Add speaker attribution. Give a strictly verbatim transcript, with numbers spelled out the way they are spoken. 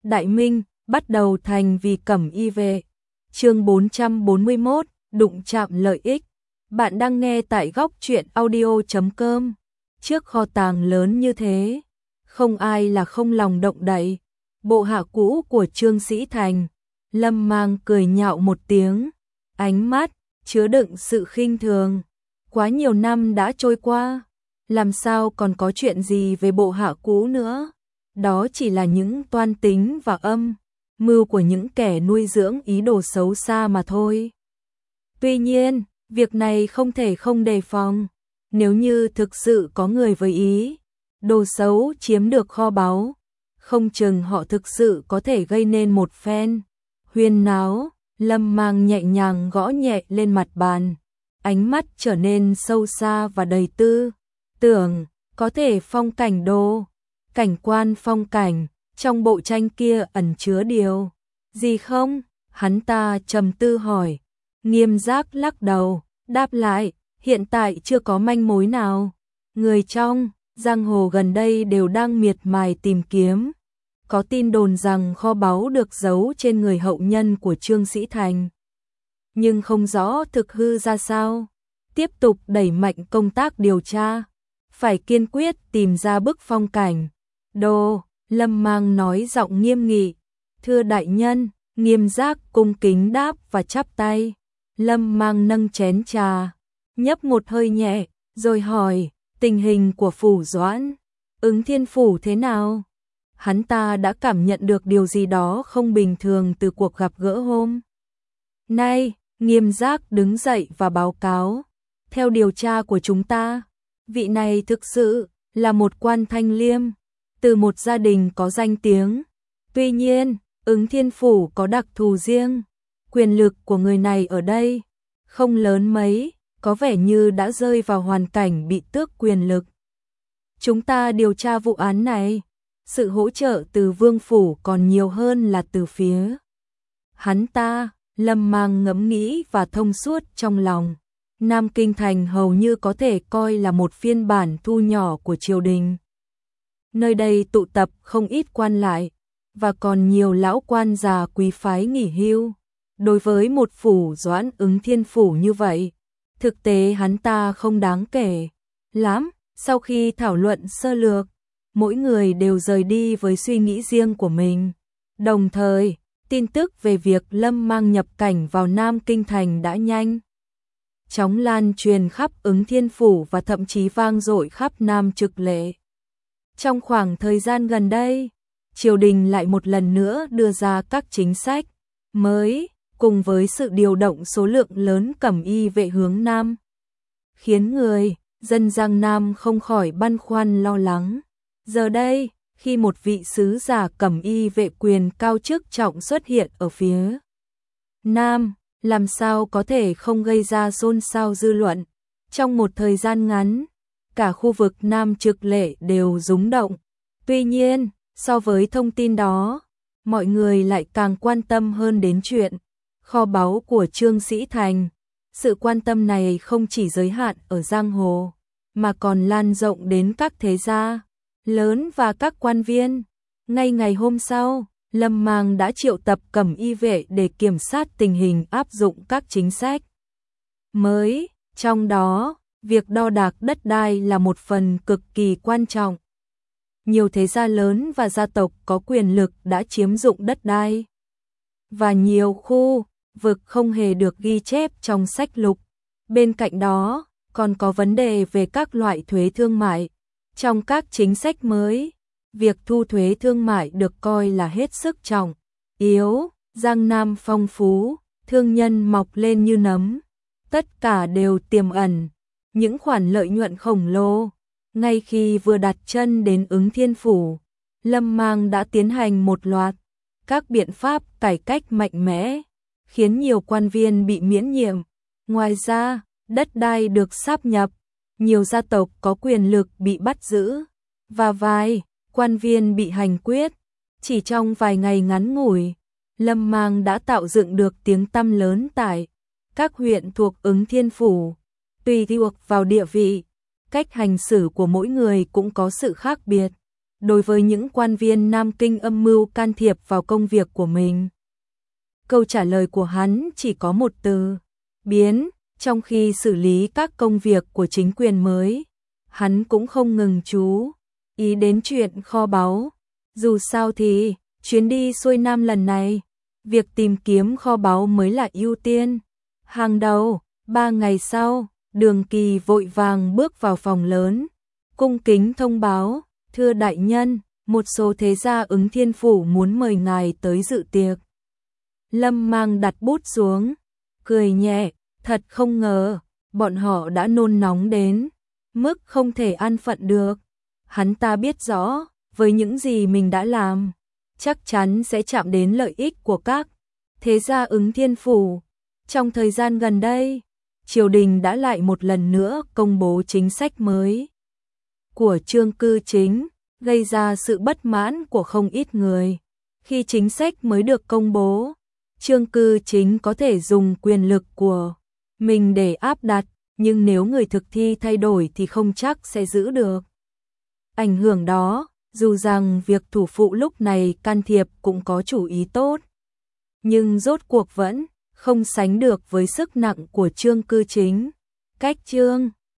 Speaker 1: Đại Minh, bắt đầu thành vì cẩm y vệ. Chương bốn trăm bốn mươi mốt, đụng chạm lợi ích. Bạn đang nghe tại góc truyện audio chấm com. Trước kho tàng lớn như thế, không ai là không lòng động đậy. Bộ hạ cũ của Trương Sĩ Thành, Lâm Mang cười nhạo một tiếng, ánh mắt chứa đựng sự khinh thường. Quá nhiều năm đã trôi qua, làm sao còn có chuyện gì về bộ hạ cũ nữa? Đó chỉ là những toan tính và âm mưu của những kẻ nuôi dưỡng ý đồ xấu xa mà thôi. Tuy nhiên, việc này không thể không đề phòng. Nếu như thực sự có người với ý đồ xấu chiếm được kho báu, không chừng họ thực sự có thể gây nên một phen huyên náo. Lâm Mang nhẹ nhàng gõ nhẹ lên mặt bàn, ánh mắt trở nên sâu xa và đầy tư tưởng. Có thể phong cảnh đồ, cảnh quan phong cảnh, trong bộ tranh kia ẩn chứa điều gì không? Hắn ta trầm tư hỏi. Nghiêm Giác lắc đầu, đáp lại, hiện tại chưa có manh mối nào. Người trong giang hồ gần đây đều đang miệt mài tìm kiếm. Có tin đồn rằng kho báu được giấu trên người hậu nhân của Trương Sĩ Thành, nhưng không rõ thực hư ra sao. Tiếp tục đẩy mạnh công tác điều tra, phải kiên quyết tìm ra bức phong cảnh đồ. Lâm Mang nói giọng nghiêm nghị. Thưa đại nhân. Nghiêm Giác cung kính đáp và chắp tay. Lâm Mang nâng chén trà, nhấp một hơi nhẹ, rồi hỏi, tình hình của phủ Doãn, Ứng Thiên phủ thế nào? Hắn ta đã cảm nhận được điều gì đó không bình thường từ cuộc gặp gỡ hôm nay. Nghiêm Giác đứng dậy và báo cáo. Theo điều tra của chúng ta, vị này thực sự là một quan thanh liêm, từ một gia đình có danh tiếng. Tuy nhiên, Ứng Thiên phủ có đặc thù riêng. Quyền lực của người này ở đây không lớn mấy, có vẻ như đã rơi vào hoàn cảnh bị tước quyền lực. Chúng ta điều tra vụ án này, sự hỗ trợ từ Vương phủ còn nhiều hơn là từ phía hắn ta. Lâm Mang ngẫm nghĩ và thông suốt trong lòng. Nam Kinh Thành hầu như có thể coi là một phiên bản thu nhỏ của triều đình. Nơi đây tụ tập không ít quan lại, và còn nhiều lão quan già quý phái nghỉ hưu. Đối với một phủ Doãn Ứng Thiên phủ như vậy, thực tế hắn ta không đáng kể lắm. Sau khi thảo luận sơ lược, mỗi người đều rời đi với suy nghĩ riêng của mình. Đồng thời, tin tức về việc Lâm Mang nhập cảnh vào Nam Kinh Thành đã nhanh chóng lan truyền khắp Ứng Thiên phủ và thậm chí vang dội khắp Nam Trực Lệ. Trong khoảng thời gian gần đây, triều đình lại một lần nữa đưa ra các chính sách mới, cùng với sự điều động số lượng lớn cẩm y vệ hướng Nam, khiến người dân Giang Nam không khỏi băn khoăn lo lắng. Giờ đây, khi một vị sứ giả cẩm y vệ quyền cao chức trọng xuất hiện ở phía Nam, làm sao có thể không gây ra xôn xao dư luận. Trong một thời gian ngắn, cả khu vực Nam Trực Lệ đều rúng động. Tuy nhiên, so với thông tin đó, mọi người lại càng quan tâm hơn đến chuyện kho báu của Trương Sĩ Thành. Sự quan tâm này không chỉ giới hạn ở giang hồ, mà còn lan rộng đến các thế gia lớn và các quan viên. Ngay ngày hôm sau, Lâm Mang đã triệu tập cẩm y vệ để kiểm soát tình hình, áp dụng các chính sách mới. Trong đó, việc đo đạc đất đai là một phần cực kỳ quan trọng. Nhiều thế gia lớn và gia tộc có quyền lực đã chiếm dụng đất đai, và nhiều khu vực không hề được ghi chép trong sách lục. Bên cạnh đó, còn có vấn đề về các loại thuế thương mại. Trong các chính sách mới, việc thu thuế thương mại được coi là hết sức trọng yếu. Giang Nam phong phú, thương nhân mọc lên như nấm, tất cả đều tiềm ẩn những khoản lợi nhuận khổng lồ. Ngay khi vừa đặt chân đến Ứng Thiên phủ, Lâm Mang đã tiến hành một loạt các biện pháp cải cách mạnh mẽ, khiến nhiều quan viên bị miễn nhiệm. Ngoài ra, đất đai được sáp nhập, nhiều gia tộc có quyền lực bị bắt giữ, và vài quan viên bị hành quyết. Chỉ trong vài ngày ngắn ngủi, Lâm Mang đã tạo dựng được tiếng tăm lớn tại các huyện thuộc Ứng Thiên phủ. Tùy thuộc vào địa vị, cách hành xử của mỗi người cũng có sự khác biệt. đối với những quan viên Nam Kinh âm mưu can thiệp vào công việc của mình. Câu trả lời của hắn chỉ có một từ: biến. Trong khi xử lý các công việc của chính quyền mới, hắn cũng không ngừng chú ý đến chuyện kho báu. Dù sao thì, chuyến đi xuôi Nam lần này, việc tìm kiếm kho báu mới là ưu tiên hàng đầu. Ba ngày sau, Đường Kỳ vội vàng bước vào phòng lớn, cung kính thông báo: thưa đại nhân, một số thế gia Ứng Thiên Phủ muốn mời ngài tới dự tiệc. Lâm Mang đặt bút xuống, cười nhẹ, thật không ngờ, bọn họ đã nôn nóng đến mức không thể an phận được. Hắn ta biết rõ, với những gì mình đã làm, chắc chắn sẽ chạm đến lợi ích của các thế gia Ứng Thiên Phủ. Trong thời gian gần đây, triều đình đã lại một lần nữa công bố chính sách mới của Trương Cư Chính, gây ra sự bất mãn của không ít người. Khi chính sách mới được công bố, Trương Cư Chính có thể dùng quyền lực của mình để áp đặt, nhưng nếu người thực thi thay đổi thì không chắc sẽ giữ được ảnh hưởng đó. Dù rằng việc thủ phụ lúc này can thiệp cũng có chủ ý tốt, nhưng rốt cuộc vẫn không sánh được với sức nặng của Trương Cư Chính. Cách Trương